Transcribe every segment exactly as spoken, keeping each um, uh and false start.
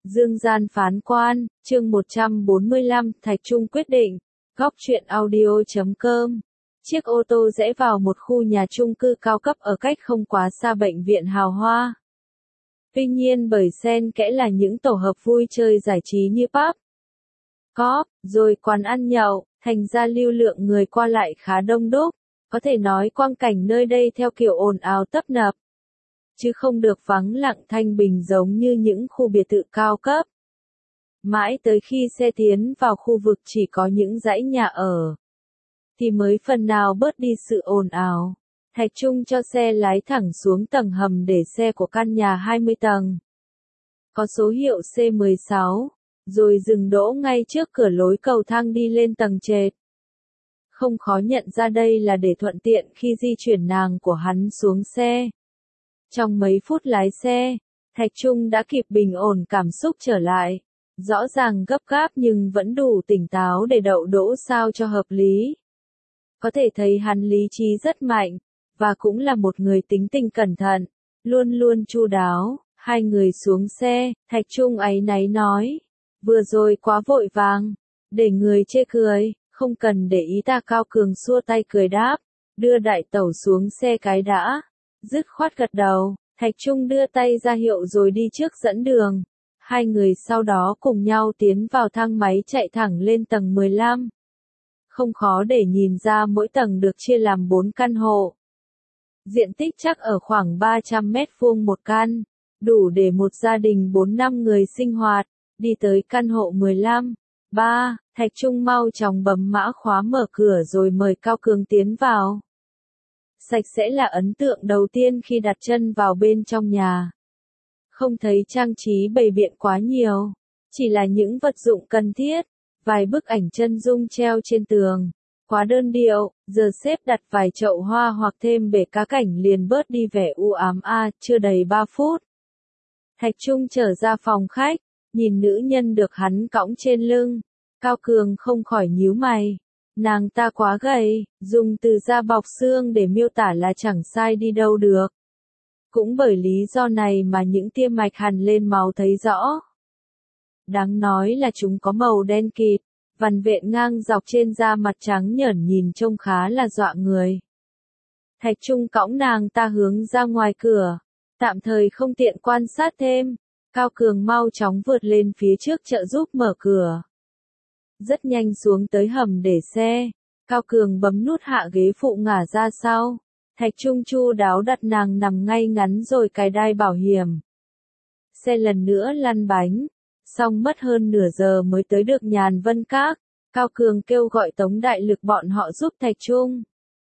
Dương gian phán quan, chương một trăm bốn mươi lăm, Thạch Trung quyết định. Góc truyện audio chấm com. Chiếc ô tô rẽ vào một khu nhà chung cư cao cấp ở cách không quá xa bệnh viện hào hoa. Tuy nhiên bởi xen kẽ là những tổ hợp vui chơi giải trí như pub, cóp, rồi quán ăn nhậu, thành ra lưu lượng người qua lại khá đông đúc. Có thể nói quang cảnh nơi đây theo kiểu ồn ào tấp nập, chứ không được vắng lặng thanh bình giống như những khu biệt thự cao cấp. Mãi tới khi xe tiến vào khu vực chỉ có những dãy nhà ở, thì mới phần nào bớt đi sự ồn ào. Thạch Trung cho xe lái thẳng xuống tầng hầm để xe của căn nhà hai mươi tầng, có số hiệu C mười sáu, rồi dừng đỗ ngay trước cửa lối cầu thang đi lên tầng trệt. Không khó nhận ra đây là để thuận tiện khi di chuyển nàng của hắn xuống xe. Trong mấy phút lái xe, Thạch Trung đã kịp bình ổn cảm xúc trở lại. Rõ ràng gấp gáp nhưng vẫn đủ tỉnh táo để đậu đỗ sao cho hợp lý. Có thể thấy hắn lý trí rất mạnh, và cũng là một người tính tình cẩn thận, luôn luôn chu đáo. Hai người xuống xe, Thạch Trung áy náy nói, vừa rồi quá vội vàng, để người chê cười, không cần để ý. Ta Cao Cường xua tay cười đáp, đưa đại tẩu xuống xe cái đã. Dứt khoát gật đầu, Thạch Trung đưa tay ra hiệu rồi đi trước dẫn đường. Hai người sau đó cùng nhau tiến vào thang máy chạy thẳng lên tầng mười lăm. Không khó để nhìn ra mỗi tầng được chia làm bốn căn hộ. Diện tích chắc ở khoảng ba trăm mét vuông một căn, đủ để một gia đình bốn năm người sinh hoạt. Đi tới căn hộ mười lăm. ba, Thạch Trung mau chóng bấm mã khóa mở cửa rồi mời Cao Cường tiến vào. Sạch sẽ là ấn tượng đầu tiên khi đặt chân vào bên trong nhà. Không thấy trang trí bày biện quá nhiều, chỉ là những vật dụng cần thiết, vài bức ảnh chân dung treo trên tường. Quá đơn điệu, giờ xếp đặt vài chậu hoa hoặc thêm bể cá cảnh liền bớt đi vẻ u ám. A, chưa đầy ba phút. Thạch Trung trở ra phòng khách, nhìn nữ nhân được hắn cõng trên lưng. Cao Cường không khỏi nhíu mày. Nàng ta quá gầy, dùng từ da bọc xương để miêu tả là chẳng sai đi đâu được. Cũng bởi lý do này mà những tia mạch hằn lên máu thấy rõ. Đáng nói là chúng có màu đen kịt, vằn vện ngang dọc trên da mặt trắng nhởn nhìn trông khá là dọa người. Thạch Trung cõng nàng ta hướng ra ngoài cửa, tạm thời không tiện quan sát thêm. Cao Cường mau chóng vượt lên phía trước trợ giúp mở cửa. Rất nhanh xuống tới hầm để xe, Cao Cường bấm nút hạ ghế phụ ngả ra sau. Thạch Trung chu đáo đặt nàng nằm ngay ngắn rồi cài đai bảo hiểm. Xe lần nữa lăn bánh, xong mất hơn nửa giờ mới tới được Nhàn Vân Các. Cao Cường kêu gọi Tống Đại Lực bọn họ giúp Thạch Trung,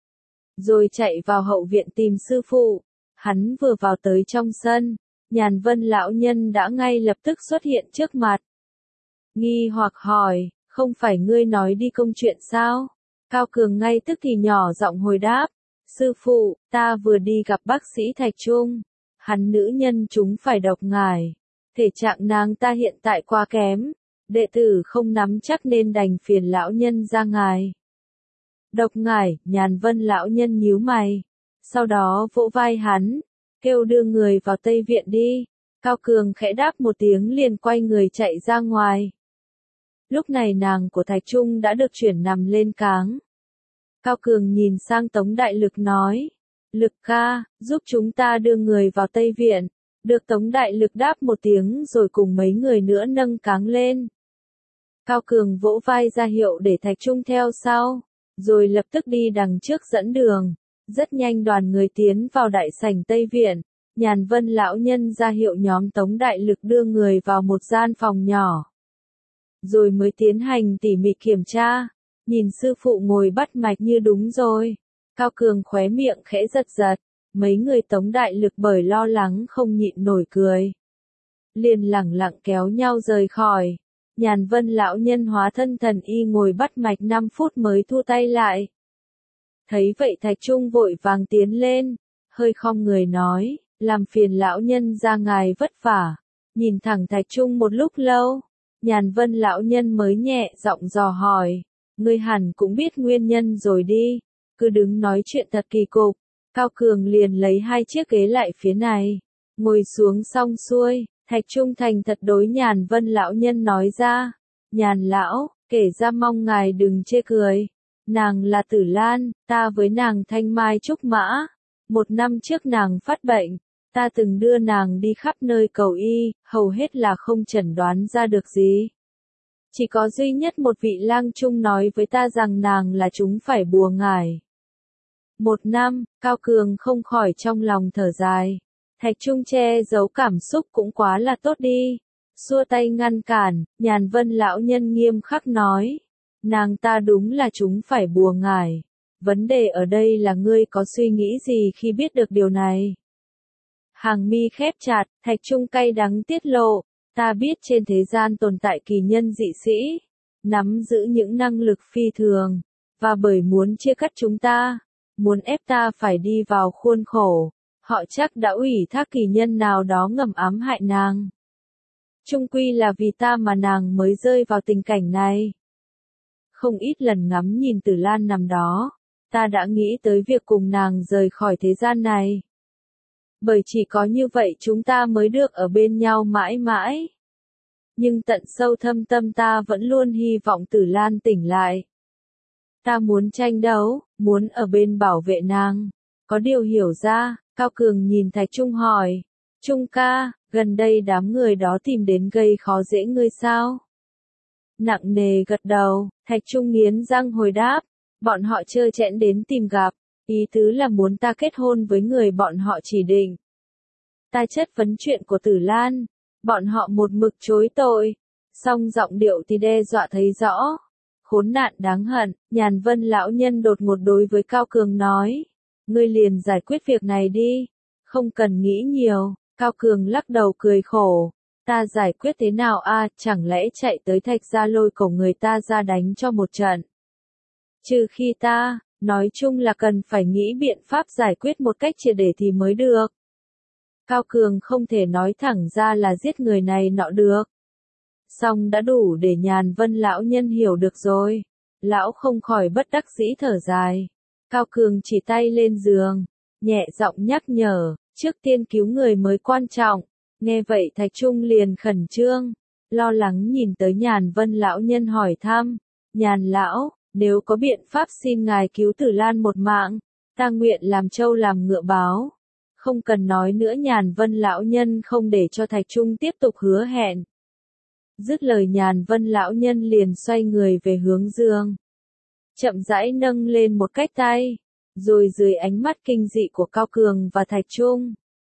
rồi chạy vào hậu viện tìm sư phụ. Hắn vừa vào tới trong sân, Nhàn Vân lão nhân đã ngay lập tức xuất hiện trước mặt. Nghi hoặc hỏi, không phải ngươi nói đi công chuyện sao? Cao Cường ngay tức thì nhỏ giọng hồi đáp, sư phụ, ta vừa đi gặp bác sĩ Thạch Trung. Hắn nữ nhân chúng phải độc ngải. Thể trạng nàng ta hiện tại quá kém. Đệ tử không nắm chắc nên đành phiền lão nhân ra ngài. Độc ngải, Nhàn Vân lão nhân nhíu mày. Sau đó vỗ vai hắn, kêu đưa người vào Tây Viện đi. Cao Cường khẽ đáp một tiếng liền quay người chạy ra ngoài. Lúc này nàng của Thạch Trung đã được chuyển nằm lên cáng. Cao Cường nhìn sang Tống Đại Lực nói, Lực ca, giúp chúng ta đưa người vào Tây Viện. Được Tống Đại Lực đáp một tiếng rồi cùng mấy người nữa nâng cáng lên. Cao Cường vỗ vai ra hiệu để Thạch Trung theo sau, rồi lập tức đi đằng trước dẫn đường. Rất nhanh đoàn người tiến vào đại sảnh Tây Viện. Nhàn Vân lão nhân ra hiệu nhóm Tống Đại Lực đưa người vào một gian phòng nhỏ, rồi mới tiến hành tỉ mỉ kiểm tra. Nhìn sư phụ ngồi bắt mạch như đúng rồi. Cao Cường khóe miệng khẽ giật giật. Mấy người Tống Đại Lực bởi lo lắng không nhịn nổi cười, liền lẳng lặng kéo nhau rời khỏi. Nhàn Vân lão nhân hóa thân thần y ngồi bắt mạch năm phút mới thu tay lại. Thấy vậy Thạch Trung vội vàng tiến lên, hơi khom người nói, làm phiền lão nhân ra ngài vất vả. Nhìn thẳng Thạch Trung một lúc lâu, Nhàn Vân lão nhân mới nhẹ giọng dò hỏi, ngươi hẳn cũng biết nguyên nhân rồi đi, cứ đứng nói chuyện thật kỳ cục. Cao Cường liền lấy hai chiếc ghế lại phía này, ngồi xuống xong xuôi, Thạch Trung thành thật đối Nhàn Vân lão nhân nói ra. Nhàn lão, kể ra mong ngài đừng chê cười. Nàng là Tử Lan, ta với nàng thanh mai trúc mã. Một năm trước nàng phát bệnh, ta từng đưa nàng đi khắp nơi cầu y, hầu hết là không chẩn đoán ra được gì. Chỉ có duy nhất một vị lang trung nói với ta rằng nàng là chúng phải bùa ngải. Một năm, Cao Cường không khỏi trong lòng thở dài. Thạch Trung che giấu cảm xúc cũng quá là tốt đi. Xua tay ngăn cản, Nhàn Vân lão nhân nghiêm khắc nói. Nàng ta đúng là chúng phải bùa ngải. Vấn đề ở đây là ngươi có suy nghĩ gì khi biết được điều này? Hàng mi khép chặt, Thạch Trung cay đắng tiết lộ. Ta biết trên thế gian tồn tại kỳ nhân dị sĩ, nắm giữ những năng lực phi thường, và bởi muốn chia cắt chúng ta, muốn ép ta phải đi vào khuôn khổ, họ chắc đã ủy thác kỳ nhân nào đó ngầm ám hại nàng. Chung quy là vì ta mà nàng mới rơi vào tình cảnh này. Không ít lần ngắm nhìn Tử Lan nằm đó, ta đã nghĩ tới việc cùng nàng rời khỏi thế gian này. Bởi chỉ có như vậy chúng ta mới được ở bên nhau mãi mãi. Nhưng tận sâu thâm tâm ta vẫn luôn hy vọng Tử Lan tỉnh lại. Ta muốn tranh đấu, muốn ở bên bảo vệ nàng. Có điều hiểu ra, Cao Cường nhìn Thạch Trung hỏi. Trung ca, gần đây đám người đó tìm đến gây khó dễ ngươi sao? Nặng nề gật đầu, Thạch Trung nghiến răng hồi đáp. Bọn họ trơ trẽn đến tìm gặp. Ý tứ là muốn ta kết hôn với người bọn họ chỉ định. Ta chất vấn chuyện của Tử Lan. Bọn họ một mực chối tội. Song giọng điệu thì đe dọa thấy rõ. Khốn nạn đáng hận, Nhàn Vân lão nhân đột ngột đối với Cao Cường nói. Ngươi liền giải quyết việc này đi. Không cần nghĩ nhiều. Cao Cường lắc đầu cười khổ. Ta giải quyết thế nào a? Chẳng lẽ chạy tới Thạch gia lôi cổ người ta ra đánh cho một trận? Trừ khi ta, nói chung là cần phải nghĩ biện pháp giải quyết một cách triệt để thì mới được. Cao Cường không thể nói thẳng ra là giết người này nọ được. Song đã đủ để Nhàn Vân lão nhân hiểu được rồi. Lão không khỏi bất đắc dĩ thở dài. Cao Cường chỉ tay lên giường, nhẹ giọng nhắc nhở, trước tiên cứu người mới quan trọng. Nghe vậy Thạch Trung liền khẩn trương, lo lắng nhìn tới Nhàn Vân lão nhân hỏi thăm. Nhàn lão, nếu có biện pháp xin ngài cứu Tử Lan một mạng, ta nguyện làm trâu làm ngựa báo. Không cần nói nữa, Nhàn Vân lão nhân không để cho Thạch Trung tiếp tục hứa hẹn. Dứt lời Nhàn Vân lão nhân liền xoay người về hướng giường. Chậm rãi nâng lên một cái tay, rồi dưới ánh mắt kinh dị của Cao Cường và Thạch Trung.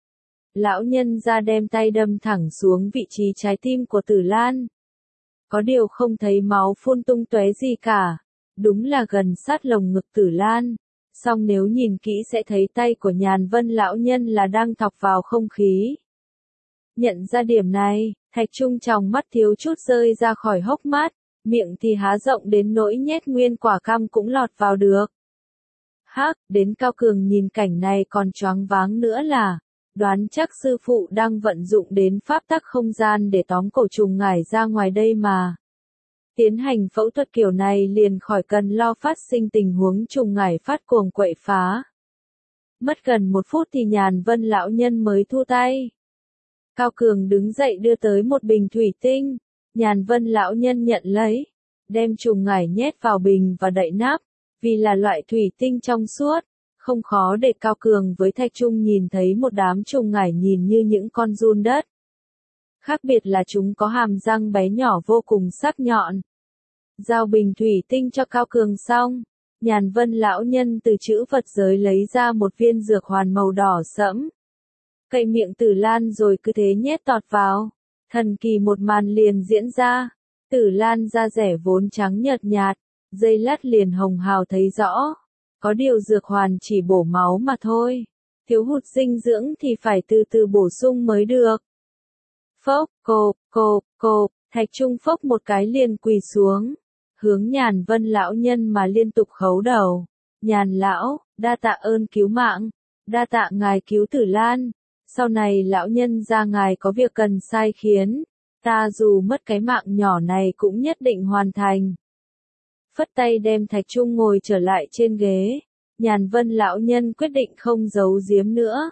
Lão nhân ra đem tay đâm thẳng xuống vị trí trái tim của Tử Lan. Có điều không thấy máu phun tung tóe gì cả, đúng là gần sát lồng ngực Tử Lan. Song nếu nhìn kỹ sẽ thấy tay của Nhàn Vân lão nhân là đang thọc vào không khí. Nhận ra điểm này, Thạch Trung tròng mắt thiếu chút rơi ra khỏi hốc mắt, miệng thì há rộng đến nỗi nhét nguyên quả cam cũng lọt vào được. Hắc, đến Cao Cường nhìn cảnh này còn choáng váng nữa là, đoán chắc sư phụ đang vận dụng đến pháp tắc không gian để tóm cổ trùng ngải ra ngoài đây mà. Tiến hành phẫu thuật kiểu này liền khỏi cần lo phát sinh tình huống trùng ngải phát cuồng quậy phá. Mất gần một phút thì Nhàn Vân lão nhân mới thu tay. Cao Cường đứng dậy đưa tới một bình thủy tinh. Nhàn Vân lão nhân nhận lấy, đem trùng ngải nhét vào bình và đậy nắp. Vì là loại thủy tinh trong suốt, không khó để Cao Cường với Thạch Trung nhìn thấy một đám trùng ngải nhìn như những con giun đất. Khác biệt là chúng có hàm răng bé nhỏ vô cùng sắc nhọn. Giao bình thủy tinh cho Cao Cường xong, Nhàn Vân lão nhân từ trữ vật giới lấy ra một viên dược hoàn màu đỏ sẫm. Cậy miệng Tử Lan rồi cứ thế nhét tọt vào. Thần kỳ một màn liền diễn ra. Tử Lan da rẻ vốn trắng nhợt nhạt, dây lát liền hồng hào thấy rõ. Có điều dược hoàn chỉ bổ máu mà thôi. Thiếu hụt dinh dưỡng thì phải từ từ bổ sung mới được. Phốc, cộp, cộp, cộp, Thạch Trung phốc một cái liền quỳ xuống. Hướng Nhàn Vân lão nhân mà liên tục khấu đầu. Nhàn lão, đa tạ ơn cứu mạng. Đa tạ ngài cứu Tử Lan. Sau này lão nhân ra ngài có việc cần sai khiến. Ta dù mất cái mạng nhỏ này cũng nhất định hoàn thành. Phất tay đem Thạch Trung ngồi trở lại trên ghế. Nhàn Vân lão nhân quyết định không giấu giếm nữa.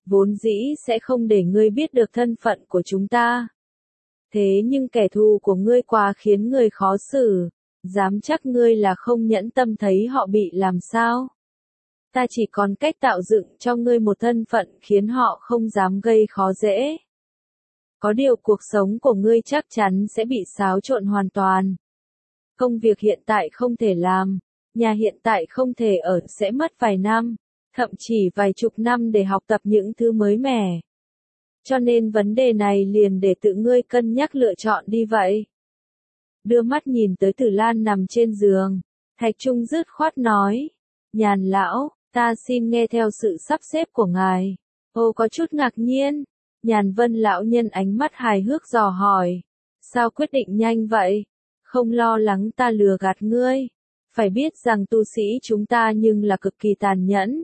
vốn dĩ sẽ không để ngươi biết được thân phận của chúng ta. Thế nhưng kẻ thù của ngươi quá khiến người khó xử, dám chắc ngươi là không nhẫn tâm thấy họ bị làm sao. Ta chỉ còn cách tạo dựng cho ngươi một thân phận khiến họ không dám gây khó dễ. Có điều cuộc sống của ngươi chắc chắn sẽ bị xáo trộn hoàn toàn. Công việc hiện tại không thể làm, nhà hiện tại không thể ở, sẽ mất vài năm, thậm chí vài chục năm để học tập những thứ mới mẻ. Cho nên vấn đề này liền để tự ngươi cân nhắc lựa chọn đi vậy. Đưa mắt nhìn tới Tử Lan nằm trên giường, Thạch Trung dứt khoát nói, Nhàn lão, ta xin nghe theo sự sắp xếp của ngài. Ô có chút ngạc nhiên, Nhàn Vân lão nhân ánh mắt hài hước dò hỏi, sao quyết định nhanh vậy? Không lo lắng ta lừa gạt ngươi, phải biết rằng tu sĩ chúng ta nhưng là cực kỳ tàn nhẫn.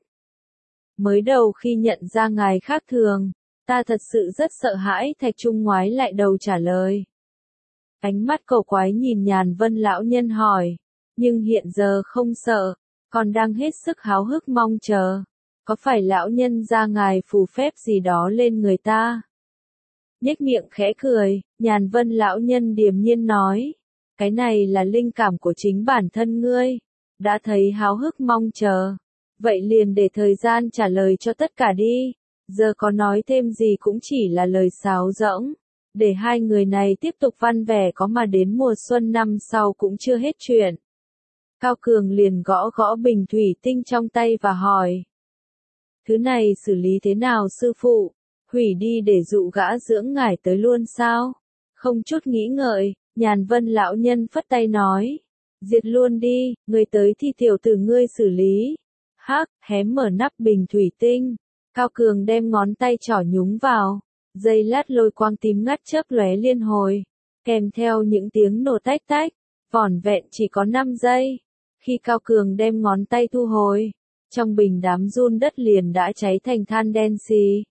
Mới đầu khi nhận ra ngài khác thường, ta thật sự rất sợ hãi. Thạch Trung ngoái lại đầu trả lời. Ánh mắt cầu quái nhìn Nhàn Vân lão nhân hỏi, nhưng hiện giờ không sợ, còn đang hết sức háo hức mong chờ. Có phải lão nhân ra ngài phù phép gì đó lên người ta? Nhếch miệng khẽ cười, Nhàn Vân lão nhân điềm nhiên nói, cái này là linh cảm của chính bản thân ngươi. Đã thấy háo hức mong chờ, vậy liền để thời gian trả lời cho tất cả đi. Giờ có nói thêm gì cũng chỉ là lời sáo rỗng, để hai người này tiếp tục văn vẻ có mà đến mùa xuân năm sau cũng chưa hết chuyện. Cao Cường liền gõ gõ bình thủy tinh trong tay và hỏi. Thứ này xử lý thế nào sư phụ? Hủy đi để dụ gã dưỡng ngải tới luôn sao? Không chút nghĩ ngợi, Nhàn Vân lão nhân phất tay nói. Diệt luôn đi, người tới thì tiểu tử ngươi xử lý. Hắc, hém mở nắp bình thủy tinh. Cao Cường đem ngón tay trỏ nhúng vào. Dây lát lôi quang tím ngắt chớp lóe liên hồi. Kèm theo những tiếng nổ tách tách. Vỏn vẹn chỉ có năm giây. Khi Cao Cường đem ngón tay thu hồi, trong bình đám run đất liền đã cháy thành than đen xì.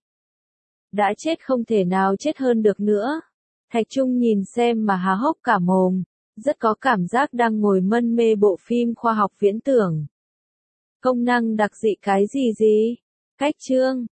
Đã chết không thể nào chết hơn được nữa. Thạch Trung nhìn xem mà há hốc cả mồm, rất có cảm giác đang ngồi mân mê bộ phim khoa học viễn tưởng. Công năng đặc dị cái gì gì? Cách chương